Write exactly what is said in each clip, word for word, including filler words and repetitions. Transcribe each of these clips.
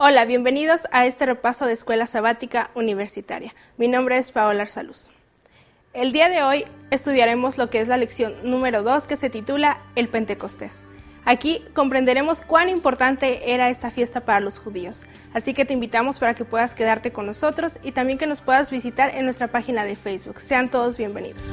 Hola, bienvenidos a este repaso de Escuela Sabática Universitaria. Mi nombre es Paola Arsaluz. El día de hoy estudiaremos lo que es la lección número dos, que se titula El Pentecostés. Aquí comprenderemos cuán importante era esta fiesta para los judíos. Así que te invitamos para que puedas quedarte con nosotros y también que nos puedas visitar en nuestra página de Facebook. Sean todos bienvenidos.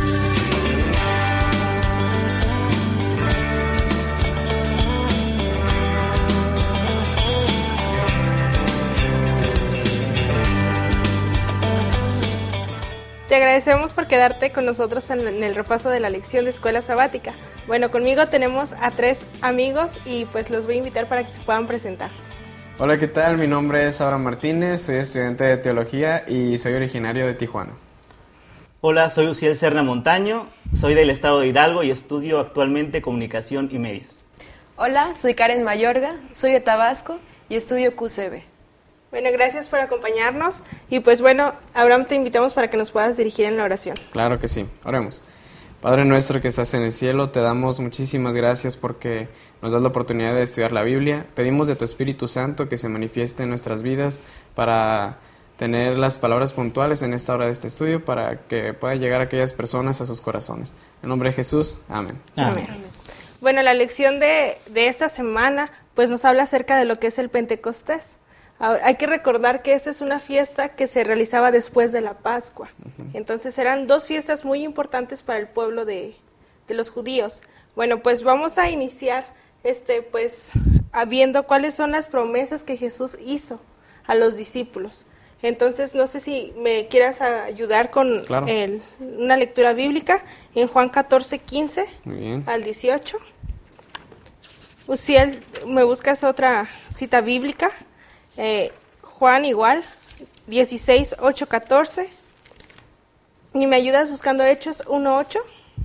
Te agradecemos por quedarte con nosotros en el repaso de la lección de Escuela Sabática. Bueno, conmigo tenemos a tres amigos y pues los voy a invitar para que se puedan presentar. Hola, ¿qué tal? Mi nombre es Abraham Martínez, soy estudiante de Teología y soy originario de Tijuana. Hola, soy Uciel Serna Montaño, soy del estado de Hidalgo y estudio actualmente Comunicación y Medios. Hola, soy Karen Mayorga, soy de Tabasco y estudio Q C B. Bueno, gracias por acompañarnos y pues bueno, Abraham, te invitamos para que nos puedas dirigir en la oración. Claro que sí, oremos. Padre nuestro que estás en el cielo, te damos muchísimas gracias porque nos das la oportunidad de estudiar la Biblia. Pedimos de tu Espíritu Santo que se manifieste en nuestras vidas para tener las palabras puntuales en esta hora de este estudio para que pueda llegar a aquellas personas a sus corazones. En nombre de Jesús, amén. Amén. Amén. Bueno, la lección de, de esta semana pues nos habla acerca de lo que es el Pentecostés. Ahora, hay que recordar que esta es una fiesta que se realizaba después de la Pascua. Uh-huh. Entonces eran dos fiestas muy importantes para el pueblo de, de los judíos. Bueno, pues vamos a iniciar este, pues, viendo cuáles son las promesas que Jesús hizo a los discípulos. Entonces, no sé si me quieras ayudar con claro. el, una lectura bíblica en Juan catorce, quince al dieciocho. Uciel, ¿me buscas otra cita bíblica? Eh, Juan igual, dieciséis, ocho, catorce. ¿Y me ayudas buscando Hechos uno, ocho?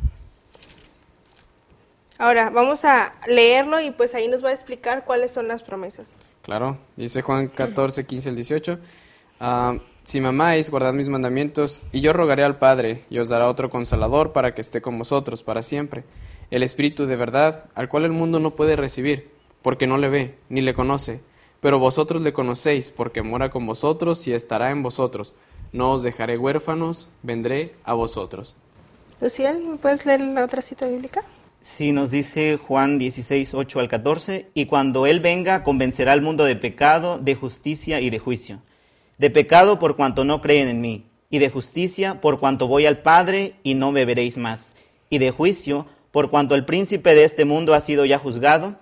Ahora, vamos a leerlo y pues ahí nos va a explicar cuáles son las promesas. Claro, dice Juan catorce, quince al dieciocho. Uh, si me amáis, guardad mis mandamientos, y yo rogaré al Padre, y os dará otro Consolador para que esté con vosotros para siempre. El Espíritu de verdad, al cual el mundo no puede recibir, porque no le ve, ni le conoce. Pero vosotros le conocéis, porque mora con vosotros y estará en vosotros. No os dejaré huérfanos, vendré a vosotros. Luciel, ¿me puedes leer la otra cita bíblica? Sí, nos dice Juan dieciséis, ocho al catorce. Y cuando Él venga, convencerá al mundo de pecado, de justicia y de juicio. De pecado por cuanto no creen en mí, y de justicia por cuanto voy al Padre y no me veréis más. Y de juicio por cuanto el príncipe de este mundo ha sido ya juzgado.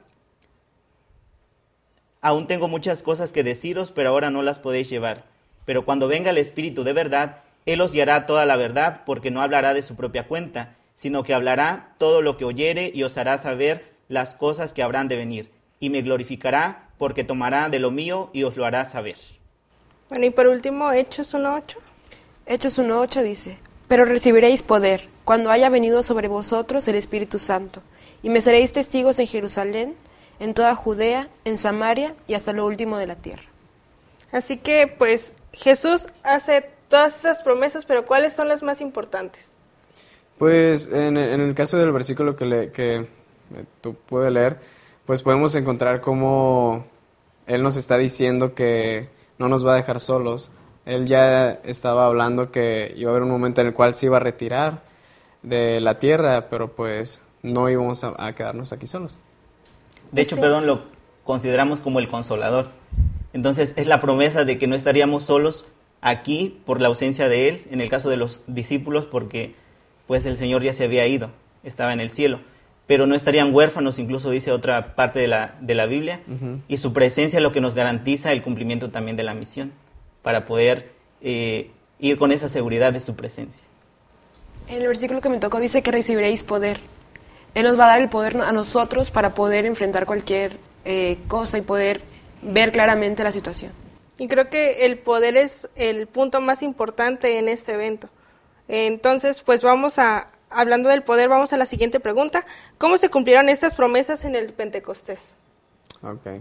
Aún tengo muchas cosas que deciros, pero ahora no las podéis llevar. Pero cuando venga el Espíritu de verdad, Él os guiará toda la verdad, porque no hablará de su propia cuenta, sino que hablará todo lo que oyere y os hará saber las cosas que habrán de venir. Y me glorificará, porque tomará de lo mío y os lo hará saber. Bueno, y por último, Hechos uno, ocho. Hechos uno, ocho dice, pero recibiréis poder, cuando haya venido sobre vosotros el Espíritu Santo, y me seréis testigos en Jerusalén, en toda Judea, en Samaria y hasta lo último de la tierra. Así que, pues, Jesús hace todas esas promesas, pero ¿cuáles son las más importantes? Pues, en el, en el caso del versículo que, le, que tú puedes leer, pues podemos encontrar cómo Él nos está diciendo que no nos va a dejar solos. Él ya estaba hablando que iba a haber un momento en el cual se iba a retirar de la tierra, pero pues no íbamos a, a quedarnos aquí solos. De hecho, sí. perdón, lo consideramos como el Consolador. Entonces, es la promesa de que no estaríamos solos aquí por la ausencia de Él, en el caso de los discípulos, porque pues el Señor ya se había ido, estaba en el cielo. Pero no estarían huérfanos, incluso dice otra parte de la, de la Biblia, uh-huh. y su presencia es lo que nos garantiza el cumplimiento también de la misión, para poder eh, ir con esa seguridad de su presencia. En el versículo que me tocó dice que recibiréis poder. Él nos va a dar el poder a nosotros para poder enfrentar cualquier eh, cosa y poder ver claramente la situación. Y creo que el poder es el punto más importante en este evento. Entonces, pues vamos a, hablando del poder, vamos a la siguiente pregunta. ¿Cómo se cumplieron estas promesas en el Pentecostés? Ok.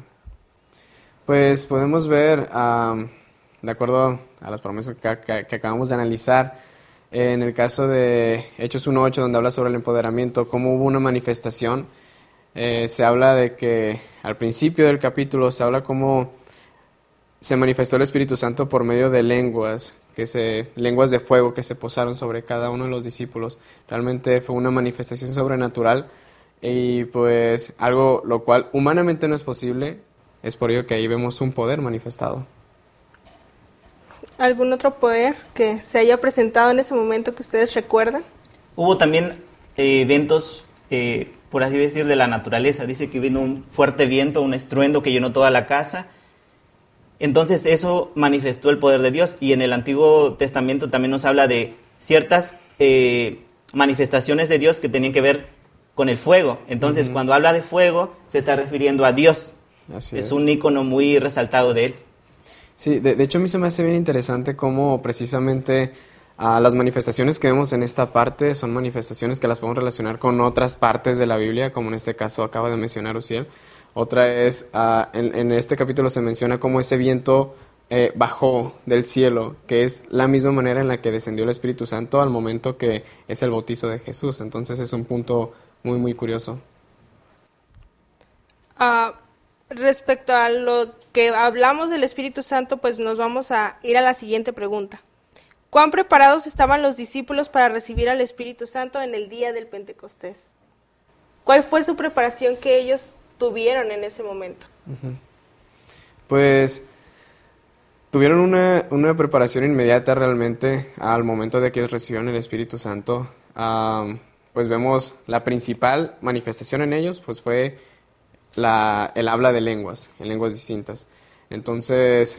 Pues podemos ver, um, de acuerdo a las promesas que, que, que acabamos de analizar, en el caso de Hechos uno ocho, donde habla sobre el empoderamiento, cómo hubo una manifestación, eh, se habla de que al principio del capítulo se habla cómo se manifestó el Espíritu Santo por medio de lenguas, que se, lenguas de fuego que se posaron sobre cada uno de los discípulos. Realmente fue una manifestación sobrenatural y pues algo lo cual humanamente no es posible, es por ello que ahí vemos un poder manifestado. ¿Algún otro poder que se haya presentado en ese momento que ustedes recuerdan? Hubo también eh, eventos, eh, por así decir, de la naturaleza. Dice que vino un fuerte viento, un estruendo que llenó toda la casa. Entonces eso manifestó el poder de Dios, y en el Antiguo Testamento también nos habla de ciertas eh, manifestaciones de Dios que tenían que ver con el fuego. Entonces uh-huh. cuando habla de fuego se está refiriendo a Dios. Así es, es un ícono muy resaltado de él. Sí, de, de hecho a mí se me hace bien interesante cómo precisamente uh, las manifestaciones que vemos en esta parte son manifestaciones que las podemos relacionar con otras partes de la Biblia, como en este caso acaba de mencionar Uziel. Otra es, uh, en, en este capítulo se menciona cómo ese viento eh, bajó del cielo, que es la misma manera en la que descendió el Espíritu Santo al momento que es el bautizo de Jesús. Entonces es un punto muy, muy curioso. Uh, respecto a lo que hablamos del Espíritu Santo, pues nos vamos a ir a la siguiente pregunta. ¿Cuán preparados estaban los discípulos para recibir al Espíritu Santo en el día del Pentecostés? ¿Cuál fue su preparación que ellos tuvieron en ese momento? Uh-huh. Pues tuvieron una, una preparación inmediata realmente al momento de que ellos recibieron el Espíritu Santo. Um, pues vemos la principal manifestación en ellos pues fue la, el habla de lenguas, en lenguas distintas. Entonces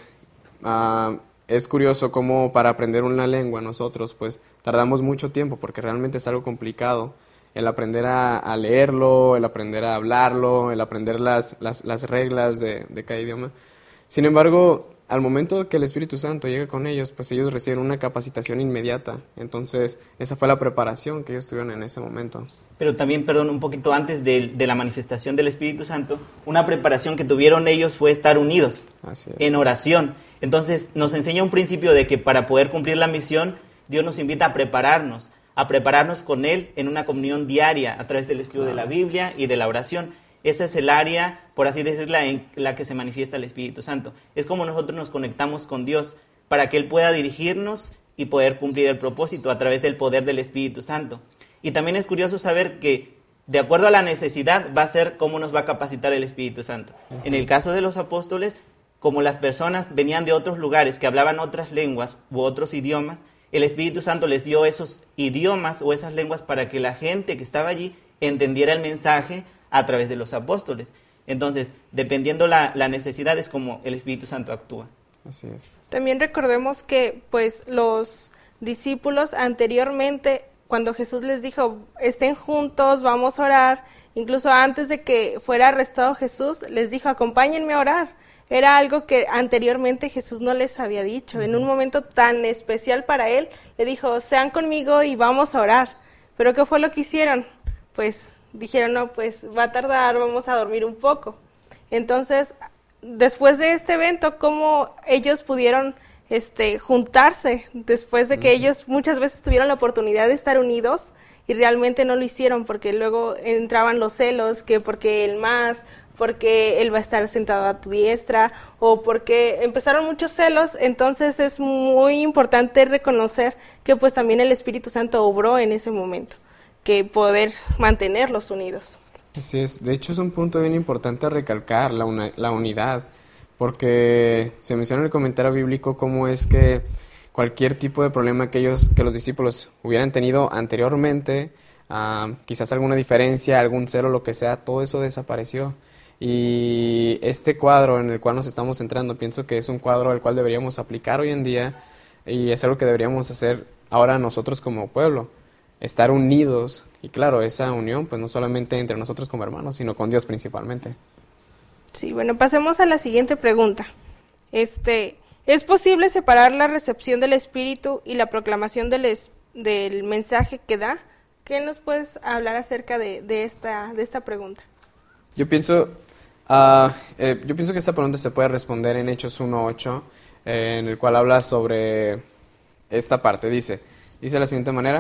uh, es curioso cómo para aprender una lengua nosotros pues tardamos mucho tiempo porque realmente es algo complicado. El aprender a, a leerlo, el aprender a hablarlo, el aprender las, las, las reglas de, de cada idioma. Sin embargo, al momento que el Espíritu Santo llega con ellos, pues ellos reciben una capacitación inmediata. Entonces, esa fue la preparación que ellos tuvieron en ese momento. Pero también, perdón, un poquito antes de, de la manifestación del Espíritu Santo, una preparación que tuvieron ellos fue estar unidos en oración. Entonces, nos enseña un principio de que para poder cumplir la misión, Dios nos invita a prepararnos. a prepararnos con Él en una comunión diaria a través del estudio de la Biblia y de la oración. Esa es el área, por así decirlo, en la que se manifiesta el Espíritu Santo. Es como nosotros nos conectamos con Dios para que Él pueda dirigirnos y poder cumplir el propósito a través del poder del Espíritu Santo. Y también es curioso saber que, de acuerdo a la necesidad, va a ser cómo nos va a capacitar el Espíritu Santo. En el caso de los apóstoles, como las personas venían de otros lugares que hablaban otras lenguas u otros idiomas, el Espíritu Santo les dio esos idiomas o esas lenguas para que la gente que estaba allí entendiera el mensaje a través de los apóstoles. Entonces, dependiendo la, la necesidad, es como el Espíritu Santo actúa. Así es. También recordemos que pues los discípulos anteriormente, cuando Jesús les dijo, estén juntos, vamos a orar, incluso antes de que fuera arrestado Jesús, les dijo, acompáñenme a orar. Era algo que anteriormente Jesús no les había dicho. En un momento tan especial para él, le dijo, sean conmigo y vamos a orar. ¿Pero qué fue lo que hicieron? Pues dijeron, no, pues va a tardar, vamos a dormir un poco. Entonces, después de este evento, ¿cómo ellos pudieron este, juntarse? Después de que uh-huh. ellos muchas veces tuvieron la oportunidad de estar unidos y realmente no lo hicieron porque luego entraban los celos, que porque él más... porque él va a estar sentado a tu diestra, o porque empezaron muchos celos. Entonces es muy importante reconocer que pues también el Espíritu Santo obró en ese momento, que poder mantenerlos unidos. Así es, de hecho es un punto bien importante a recalcar, la, una, la unidad, porque se menciona en el comentario bíblico cómo es que cualquier tipo de problema que ellos, que los discípulos hubieran tenido anteriormente, uh, quizás alguna diferencia, algún celo, lo que sea, todo eso desapareció. Y este cuadro en el cual nos estamos centrando, pienso que es un cuadro al cual deberíamos aplicar hoy en día y es algo que deberíamos hacer ahora nosotros como pueblo, estar unidos. Y claro, esa unión pues no solamente entre nosotros como hermanos, sino con Dios principalmente. Sí, bueno, pasemos a la siguiente pregunta. Este, ¿es posible separar la recepción del Espíritu y la proclamación del, es, del mensaje que da? ¿Qué nos puedes hablar acerca de, de, esta, de esta pregunta? Yo pienso... Uh, eh, yo pienso que esta pregunta se puede responder en Hechos uno ocho, eh, en el cual habla sobre esta parte. Dice, dice de la siguiente manera,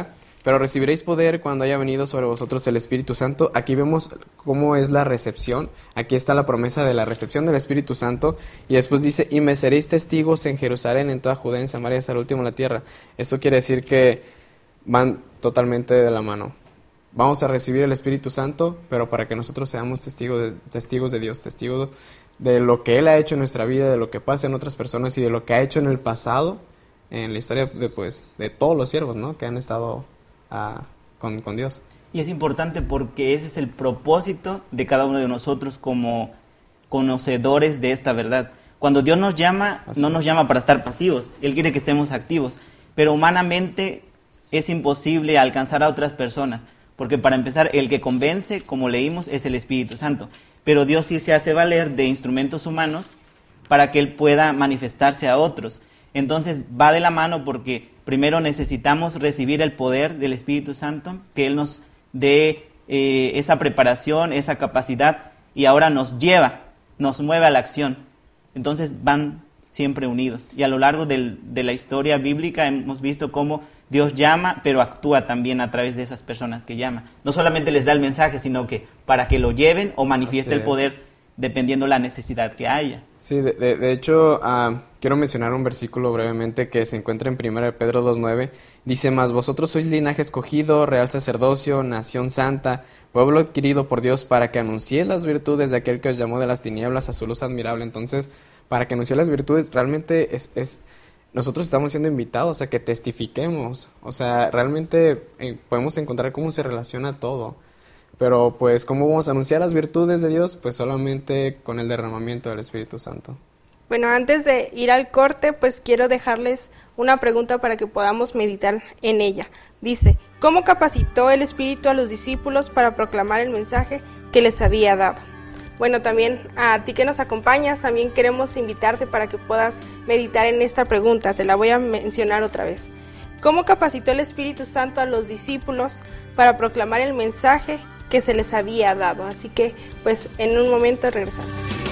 pero recibiréis poder cuando haya venido sobre vosotros el Espíritu Santo. Aquí vemos cómo es la recepción. Aquí está la promesa de la recepción del Espíritu Santo. Y después dice, y me seréis testigos en Jerusalén, en toda Judea, en Samaria, hasta el último de la tierra. Esto quiere decir que van totalmente de la mano. Vamos a recibir el Espíritu Santo, pero para que nosotros seamos testigos de, testigos de Dios, testigos de lo que Él ha hecho en nuestra vida, de lo que pasa en otras personas y de lo que ha hecho en el pasado, en la historia de, pues, de todos los siervos, ¿no?, que han estado uh, con, con Dios. Y es importante porque ese es el propósito de cada uno de nosotros como conocedores de esta verdad. Cuando Dios nos llama, Así no nos es. llama para estar pasivos, Él quiere que estemos activos, pero humanamente es imposible alcanzar a otras personas, porque para empezar, el que convence, como leímos, es el Espíritu Santo, pero Dios sí se hace valer de instrumentos humanos para que Él pueda manifestarse a otros. Entonces va de la mano porque primero necesitamos recibir el poder del Espíritu Santo, que Él nos dé eh, esa preparación, esa capacidad, y ahora nos lleva, nos mueve a la acción. Entonces van siempre unidos. Y a lo largo del, de la historia bíblica hemos visto cómo Dios llama, pero actúa también a través de esas personas que llama. No solamente les da el mensaje, sino que para que lo lleven o manifieste el poder, dependiendo la necesidad que haya. Sí, de, de, de hecho, uh, quiero mencionar un versículo brevemente que se encuentra en primera de Pedro dos nueve. Dice, mas vosotros sois linaje escogido, real sacerdocio, nación santa, pueblo adquirido por Dios, para que anunciéis las virtudes de aquel que os llamó de las tinieblas a su luz admirable. Entonces, para que anunciéis las virtudes, realmente es, es nosotros estamos siendo invitados a que testifiquemos. O sea, realmente eh, podemos encontrar cómo se relaciona todo. Pero pues, ¿cómo vamos a anunciar las virtudes de Dios? Pues solamente con el derramamiento del Espíritu Santo. Bueno, antes de ir al corte, pues quiero dejarles una pregunta para que podamos meditar en ella. Dice, ¿cómo capacitó el Espíritu a los discípulos para proclamar el mensaje que les había dado? Bueno, también a ti que nos acompañas, también queremos invitarte para que puedas meditar en esta pregunta. Te la voy a mencionar otra vez. ¿Cómo capacitó el Espíritu Santo a los discípulos para proclamar el mensaje que se les había dado? Así que, pues, en un momento regresamos.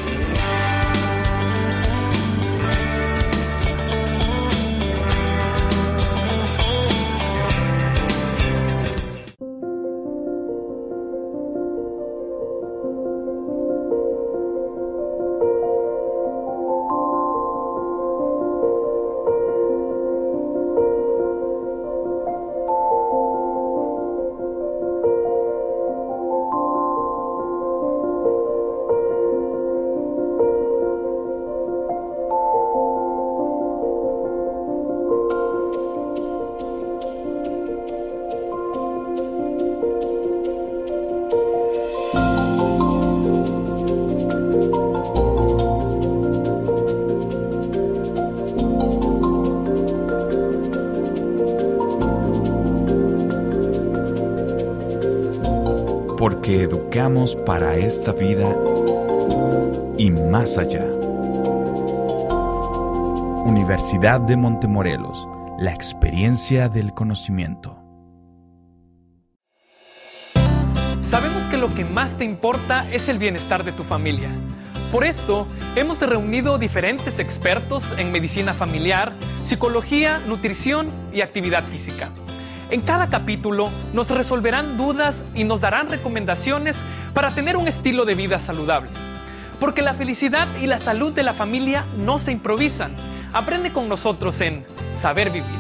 Porque educamos para esta vida y más allá. Universidad de Montemorelos, la experiencia del conocimiento. Sabemos que lo que más te importa es el bienestar de tu familia. Por esto, hemos reunido diferentes expertos en medicina familiar, psicología, nutrición y actividad física. En cada capítulo nos resolverán dudas y nos darán recomendaciones para tener un estilo de vida saludable. Porque la felicidad y la salud de la familia no se improvisan. Aprende con nosotros en Saber Vivir.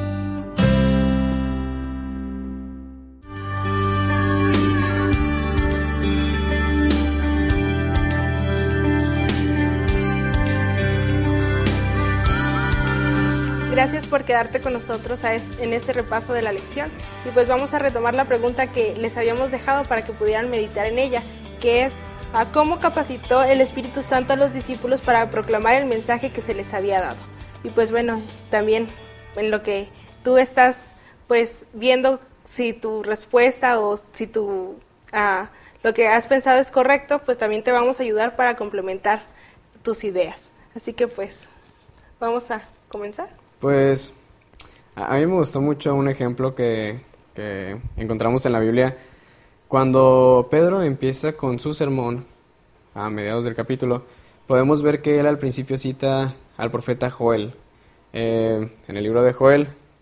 Gracias por quedarte con nosotros a este, en este repaso de la lección. Y pues vamos a retomar la pregunta que les habíamos dejado para que pudieran meditar en ella, que es ¿a cómo capacitó el Espíritu Santo a los discípulos para proclamar el mensaje que se les había dado? Y pues bueno, también en lo que tú estás pues viendo si tu respuesta o si tu, uh, lo que has pensado es correcto, pues también te vamos a ayudar para complementar tus ideas. Así que pues vamos a comenzar. Pues a mí me gustó mucho un ejemplo que, que encontramos en la Biblia. Cuando Pedro empieza con su sermón, a mediados del capítulo, podemos ver que él al principio cita al profeta Joel. Eh, en el libro de Joel,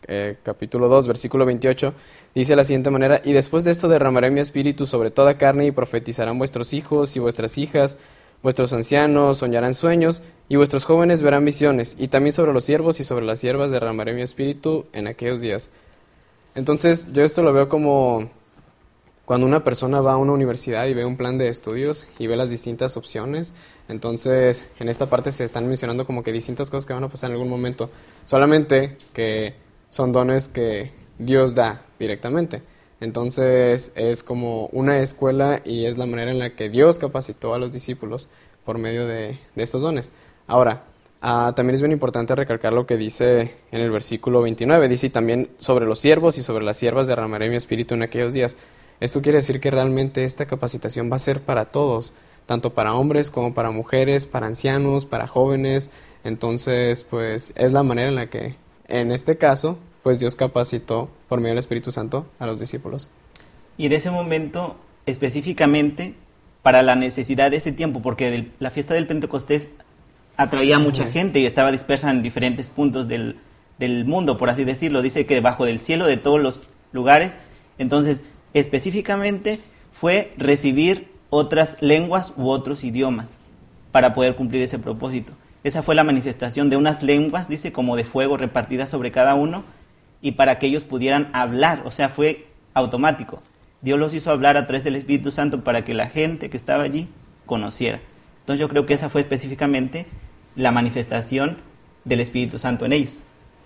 eh, capítulo dos, versículo veintiocho, dice de la siguiente manera: y después de esto derramaré mi espíritu sobre toda carne, y profetizarán vuestros hijos y vuestras hijas, vuestros ancianos soñarán sueños, y vuestros jóvenes verán visiones, y también sobre los siervos y sobre las siervas derramaré mi espíritu en aquellos días. Entonces, yo esto lo veo como cuando una persona va a una universidad y ve un plan de estudios y ve las distintas opciones. Entonces, en esta parte se están mencionando como que distintas cosas que van a pasar en algún momento, solamente que son dones que Dios da directamente. Entonces, es como una escuela y es la manera en la que Dios capacitó a los discípulos por medio de, de estos dones. Ahora, uh, también es bien importante recalcar lo que dice en el versículo veintinueve. Dice: y también sobre los siervos y sobre las siervas derramaré mi espíritu en aquellos días. Esto quiere decir que realmente esta capacitación va a ser para todos, tanto para hombres como para mujeres, para ancianos, para jóvenes. Entonces, pues, es la manera en la que, en este caso, pues Dios capacitó por medio del Espíritu Santo a los discípulos. Y en ese momento, específicamente, para la necesidad de ese tiempo, porque el, la fiesta del Pentecostés atraía a mucha uh-huh. gente y estaba dispersa en diferentes puntos del, del mundo, por así decirlo. Dice que debajo del cielo, de todos los lugares. Entonces, específicamente fue recibir otras lenguas u otros idiomas para poder cumplir ese propósito. Esa fue la manifestación de unas lenguas, dice, como de fuego repartidas sobre cada uno, y para que ellos pudieran hablar, o sea, fue automático. Dios los hizo hablar a través del Espíritu Santo para que la gente que estaba allí conociera. Entonces yo creo que esa fue específicamente la manifestación del Espíritu Santo en ellos.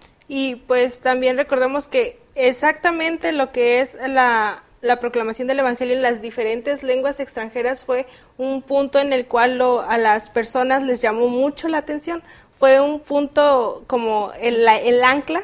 Y pues también recordemos que exactamente lo que es la, la proclamación del Evangelio en las diferentes lenguas extranjeras fue un punto en el cual lo, a las personas les llamó mucho la atención. Fue un punto como el, el ancla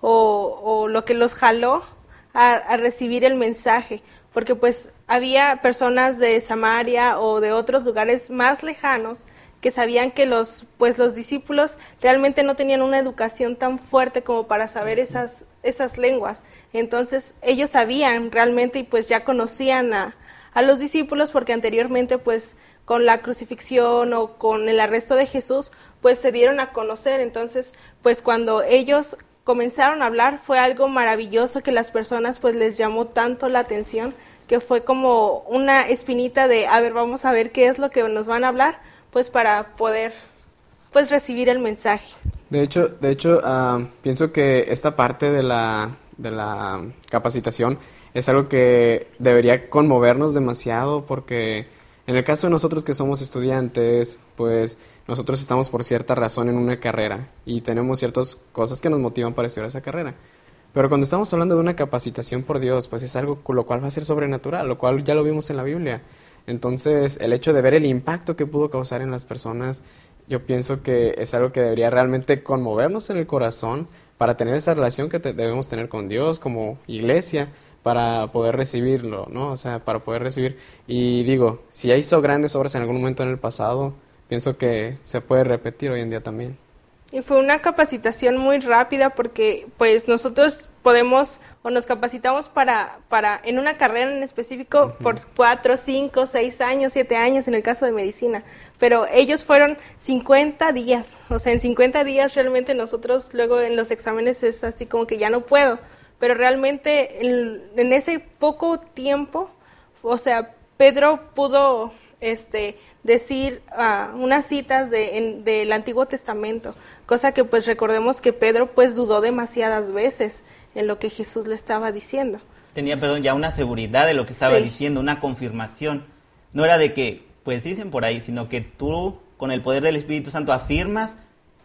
o, o lo que los jaló a, a recibir el mensaje, porque pues había personas de Samaria o de otros lugares más lejanos que sabían que los pues los discípulos realmente no tenían una educación tan fuerte como para saber esas esas lenguas. Entonces ellos sabían realmente y pues ya conocían a, a los discípulos, porque anteriormente pues con la crucifixión o con el arresto de Jesús pues se dieron a conocer. Entonces pues cuando ellos comenzaron a hablar fue algo maravilloso que las personas pues les llamó tanto la atención, que fue como una espinita de a ver, vamos a ver qué es lo que nos van a hablar, pues para poder pues recibir el mensaje. De hecho, de hecho uh, pienso que esta parte de la, de la capacitación es algo que debería conmovernos demasiado, porque en el caso de nosotros que somos estudiantes, pues nosotros estamos por cierta razón en una carrera y tenemos ciertas cosas que nos motivan para estudiar esa carrera. Pero cuando estamos hablando de una capacitación por Dios, pues es algo con lo cual va a ser sobrenatural, lo cual ya lo vimos en la Biblia. Entonces, el hecho de ver el impacto que pudo causar en las personas, yo pienso que es algo que debería realmente conmovernos en el corazón para tener esa relación que te, debemos tener con Dios como iglesia, para poder recibirlo, ¿no? O sea, para poder recibir. Y digo, si ya hizo grandes obras en algún momento en el pasado, pienso que se puede repetir hoy en día también. Y fue una capacitación muy rápida, porque pues nosotros podemos o nos capacitamos para, para en una carrera en específico uh-huh. por cuatro, cinco, seis años, siete años en el caso de medicina, pero ellos fueron cincuenta días, o sea, en cincuenta días realmente nosotros luego en los exámenes es así como que ya no puedo, pero realmente en, en ese poco tiempo, o sea, Pedro pudo este decir uh, unas citas de, en, del Antiguo Testamento, cosa que pues recordemos que Pedro pues dudó demasiadas veces en lo que Jesús le estaba diciendo. Tenía, perdón, ya una seguridad de lo que estaba sí. diciendo, una confirmación. No era de que, pues dicen por ahí, sino que tú con el poder del Espíritu Santo afirmas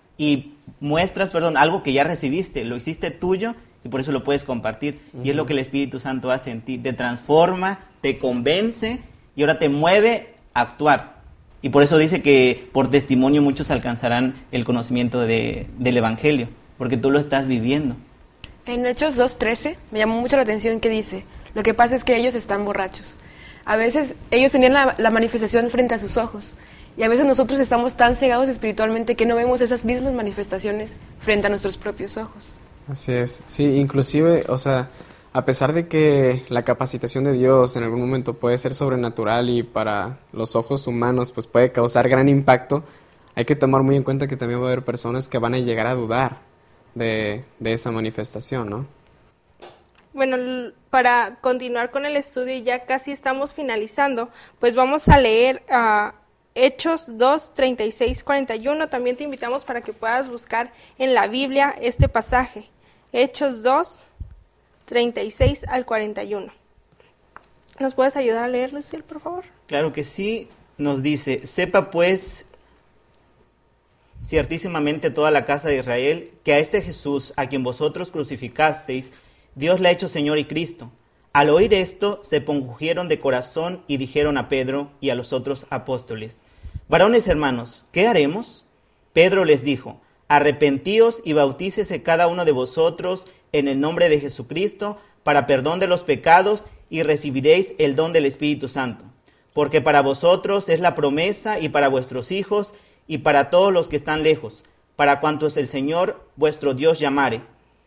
y muestras, perdón, algo que ya recibiste, lo hiciste tuyo y por eso lo puedes compartir. Uh-huh. Y es lo que el Espíritu Santo hace en ti, te transforma, te convence y ahora te mueve a actuar. Y por eso dice que por testimonio muchos alcanzarán el conocimiento de, del Evangelio, porque tú lo estás viviendo. En Hechos dos trece me llamó mucho la atención que dice, lo que pasa es que ellos están borrachos. A veces ellos tenían la, la manifestación frente a sus ojos, y a veces nosotros estamos tan cegados espiritualmente que no vemos esas mismas manifestaciones frente a nuestros propios ojos. Así es, sí, inclusive, o sea, a pesar de que la capacitación de Dios en algún momento puede ser sobrenatural y para los ojos humanos pues puede causar gran impacto, hay que tomar muy en cuenta que también va a haber personas que van a llegar a dudar. de, de esa manifestación, ¿no? Bueno, l- para continuar con el estudio, y ya casi estamos finalizando, pues vamos a leer uh, Hechos dos, treinta y seis, cuarenta y uno. También te invitamos para que puedas buscar en la Biblia este pasaje. Hechos dos, treinta y seis al cuarenta y uno. ¿Nos puedes ayudar a leer, Luciel, por favor? Claro que sí. Nos dice: sepa pues ciertísimamente toda la casa de Israel que a este Jesús, a quien vosotros crucificasteis, Dios le ha hecho Señor y Cristo. Al oír esto, se compungieron de corazón y dijeron a Pedro y a los otros apóstoles: varones hermanos, ¿qué haremos? Pedro les dijo: arrepentíos y bautícese cada uno de vosotros en el nombre de Jesucristo para perdón de los pecados, y recibiréis el don del Espíritu Santo. Porque para vosotros es la promesa, y para vuestros hijos, y para todos los que están lejos, para cuantos el Señor vuestro Dios llamare.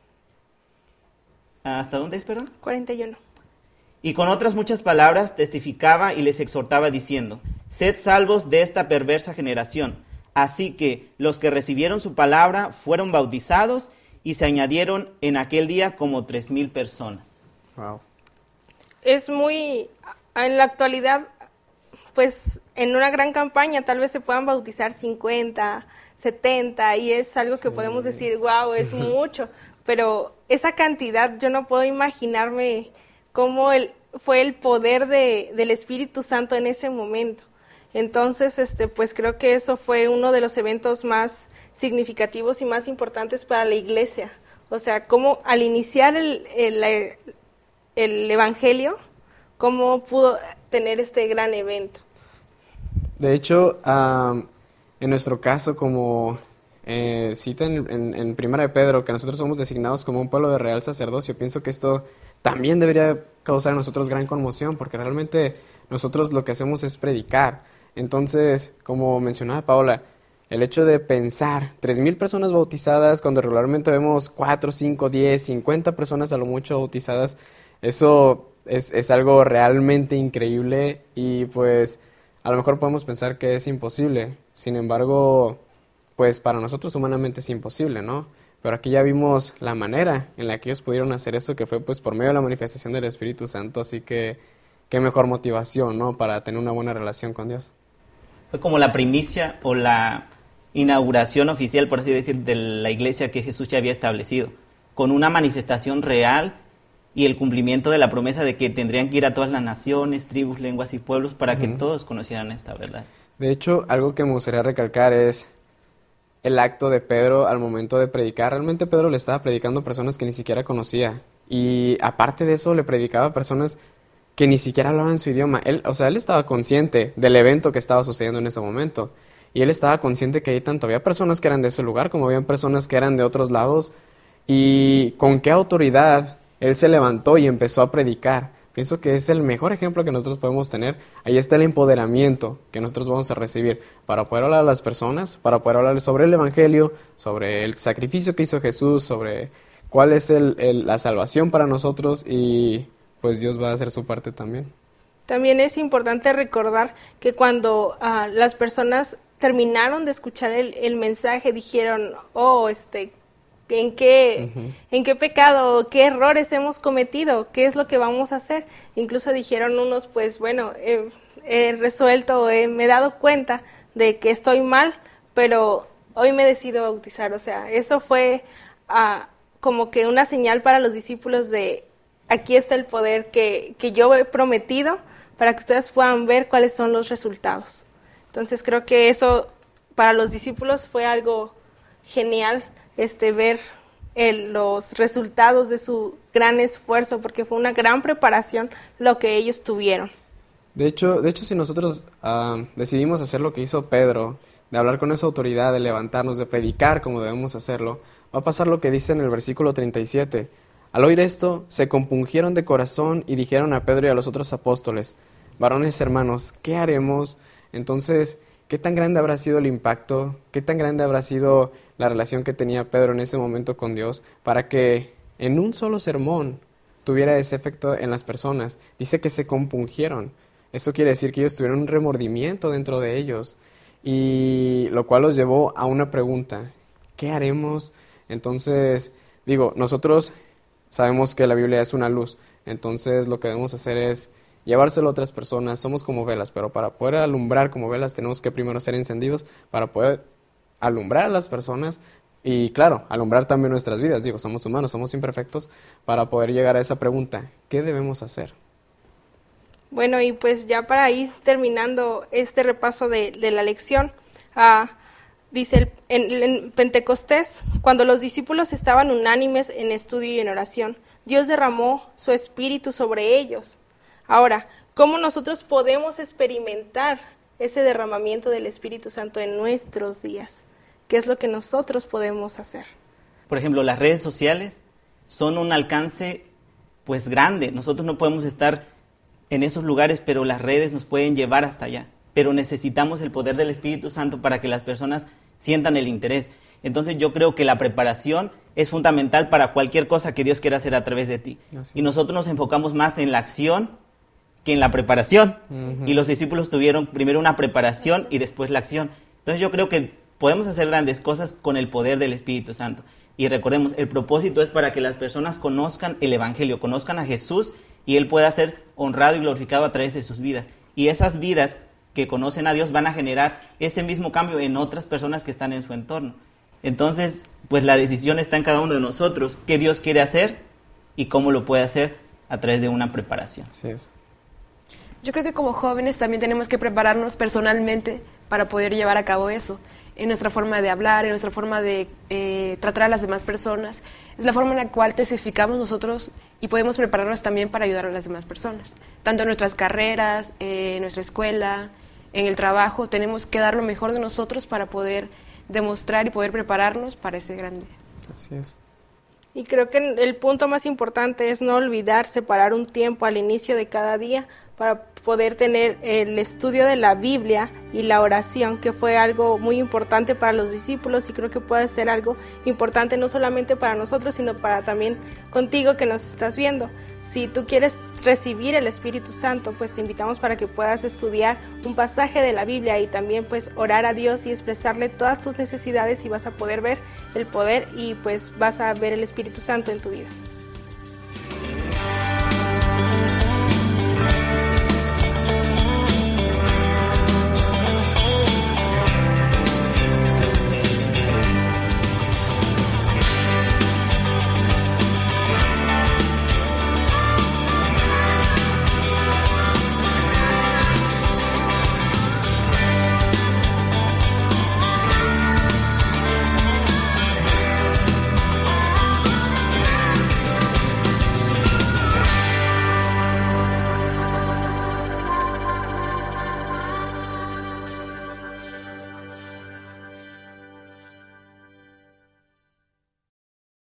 ¿Hasta dónde es, perdón? cuarenta y uno. Y con otras muchas palabras testificaba y les exhortaba diciendo: sed salvos de esta perversa generación. Así que los que recibieron su palabra fueron bautizados, y se añadieron en aquel día como tres mil personas. Wow. Es muy, en la actualidad, pues en una gran campaña tal vez se puedan bautizar cincuenta, setenta, y es algo Sí. que podemos decir, wow, es mucho, pero esa cantidad yo no puedo imaginarme cómo el, fue el poder de, del Espíritu Santo en ese momento. Entonces, este, pues creo que eso fue uno de los eventos más significativos y más importantes para la iglesia. O sea, cómo al iniciar el, el, el Evangelio, cómo pudo tener este gran evento. De hecho, um, en nuestro caso, como eh, cita en, en, en Primera de Pedro, que nosotros somos designados como un pueblo de real sacerdocio, pienso que esto también debería causar en nosotros gran conmoción, porque realmente nosotros lo que hacemos es predicar. Entonces, como mencionaba Paola, el hecho de pensar tres mil personas bautizadas cuando regularmente vemos cuatro, cinco, diez, cincuenta personas a lo mucho bautizadas, eso es, es algo realmente increíble, y pues a lo mejor podemos pensar que es imposible. Sin embargo, pues para nosotros humanamente es imposible, ¿no? Pero aquí ya vimos la manera en la que ellos pudieron hacer eso, que fue pues por medio de la manifestación del Espíritu Santo. Así que qué mejor motivación, ¿no?, para tener una buena relación con Dios. Fue como la primicia o la inauguración oficial, por así decir, de la iglesia que Jesús ya había establecido, con una manifestación real y el cumplimiento de la promesa de que tendrían que ir a todas las naciones, tribus, lenguas y pueblos para que Uh-huh. todos conocieran esta verdad. De hecho, algo que me gustaría recalcar es el acto de Pedro al momento de predicar. Realmente Pedro le estaba predicando a personas que ni siquiera conocía, y aparte de eso le predicaba a personas que ni siquiera hablaban su idioma. Él, o sea, él estaba consciente del evento que estaba sucediendo en ese momento, y él estaba consciente que ahí tanto había personas que eran de ese lugar como habían personas que eran de otros lados, y con qué autoridad él se levantó y empezó a predicar. Pienso que es el mejor ejemplo que nosotros podemos tener. Ahí está el empoderamiento que nosotros vamos a recibir para poder hablar a las personas, para poder hablar sobre el Evangelio, sobre el sacrificio que hizo Jesús, sobre cuál es el, el, la salvación para nosotros, y pues Dios va a hacer su parte también. También es importante recordar que cuando uh, las personas terminaron de escuchar el, el mensaje, dijeron, oh, este, ¿en qué, uh-huh. ¿en qué pecado, qué errores hemos cometido? ¿Qué es lo que vamos a hacer? Incluso dijeron unos, pues bueno, eh, he resuelto, eh, me he dado cuenta de que estoy mal, pero hoy me decido bautizar. O sea, eso fue uh, como que una señal para los discípulos de, aquí está el poder que, que yo he prometido, para que ustedes puedan ver cuáles son los resultados. Entonces creo que eso para los discípulos fue algo genial, este, ver el, los resultados de su gran esfuerzo, porque fue una gran preparación lo que ellos tuvieron. De hecho, de hecho si nosotros uh, decidimos hacer lo que hizo Pedro, de hablar con esa autoridad, de levantarnos, de predicar como debemos hacerlo, va a pasar lo que dice en el versículo treinta y siete. Al oír esto, se compungieron de corazón y dijeron a Pedro y a los otros apóstoles: varones hermanos, ¿qué haremos? Entonces, ¿qué tan grande habrá sido el impacto? ¿Qué tan grande habrá sido la relación que tenía Pedro en ese momento con Dios para que en un solo sermón tuviera ese efecto en las personas? Dice que se compungieron. Esto quiere decir que ellos tuvieron un remordimiento dentro de ellos, y lo cual los llevó a una pregunta: ¿qué haremos? Entonces, digo, nosotros sabemos que la Biblia es una luz, entonces lo que debemos hacer es llevárselo a otras personas. Somos como velas, pero para poder alumbrar como velas tenemos que primero ser encendidos para poder alumbrar a las personas y, claro, alumbrar también nuestras vidas. Digo, somos humanos, somos imperfectos, para poder llegar a esa pregunta, ¿qué debemos hacer? Bueno, y pues ya para ir terminando este repaso de, de la lección, uh, dice el, en, en Pentecostés, cuando los discípulos estaban unánimes en estudio y en oración, Dios derramó su espíritu sobre ellos. Ahora, ¿cómo nosotros podemos experimentar ese derramamiento del Espíritu Santo en nuestros días? ¿Qué es lo que nosotros podemos hacer? Por ejemplo, las redes sociales son un alcance pues grande. Nosotros no podemos estar en esos lugares, pero las redes nos pueden llevar hasta allá. Pero necesitamos el poder del Espíritu Santo para que las personas sientan el interés. Entonces yo creo que la preparación es fundamental para cualquier cosa que Dios quiera hacer a través de ti. Así. Y nosotros nos enfocamos más en la acción que en la preparación. Uh-huh. Y los discípulos tuvieron primero una preparación y después la acción. Entonces yo creo que podemos hacer grandes cosas con el poder del Espíritu Santo. Y recordemos, el propósito es para que las personas conozcan el Evangelio, conozcan a Jesús y Él pueda ser honrado y glorificado a través de sus vidas. Y esas vidas que conocen a Dios van a generar ese mismo cambio en otras personas que están en su entorno. Entonces, pues la decisión está en cada uno de nosotros, qué Dios quiere hacer y cómo lo puede hacer a través de una preparación. Así es. Yo creo que como jóvenes también tenemos que prepararnos personalmente para poder llevar a cabo eso. En nuestra forma de hablar, en nuestra forma de eh, tratar a las demás personas. Es la forma en la cual testificamos nosotros y podemos prepararnos también para ayudar a las demás personas. Tanto en nuestras carreras, eh, en nuestra escuela, en el trabajo, tenemos que dar lo mejor de nosotros para poder demostrar y poder prepararnos para ese gran día. Así es. Y creo que el punto más importante es no olvidar separar un tiempo al inicio de cada día para poder tener el estudio de la Biblia y la oración, que fue algo muy importante para los discípulos y creo que puede ser algo importante no solamente para nosotros, sino para también contigo que nos estás viendo. Si tú quieres recibir el Espíritu Santo, pues te invitamos para que puedas estudiar un pasaje de la Biblia y también pues orar a Dios y expresarle todas tus necesidades y vas a poder ver el poder y pues vas a ver el Espíritu Santo en tu vida.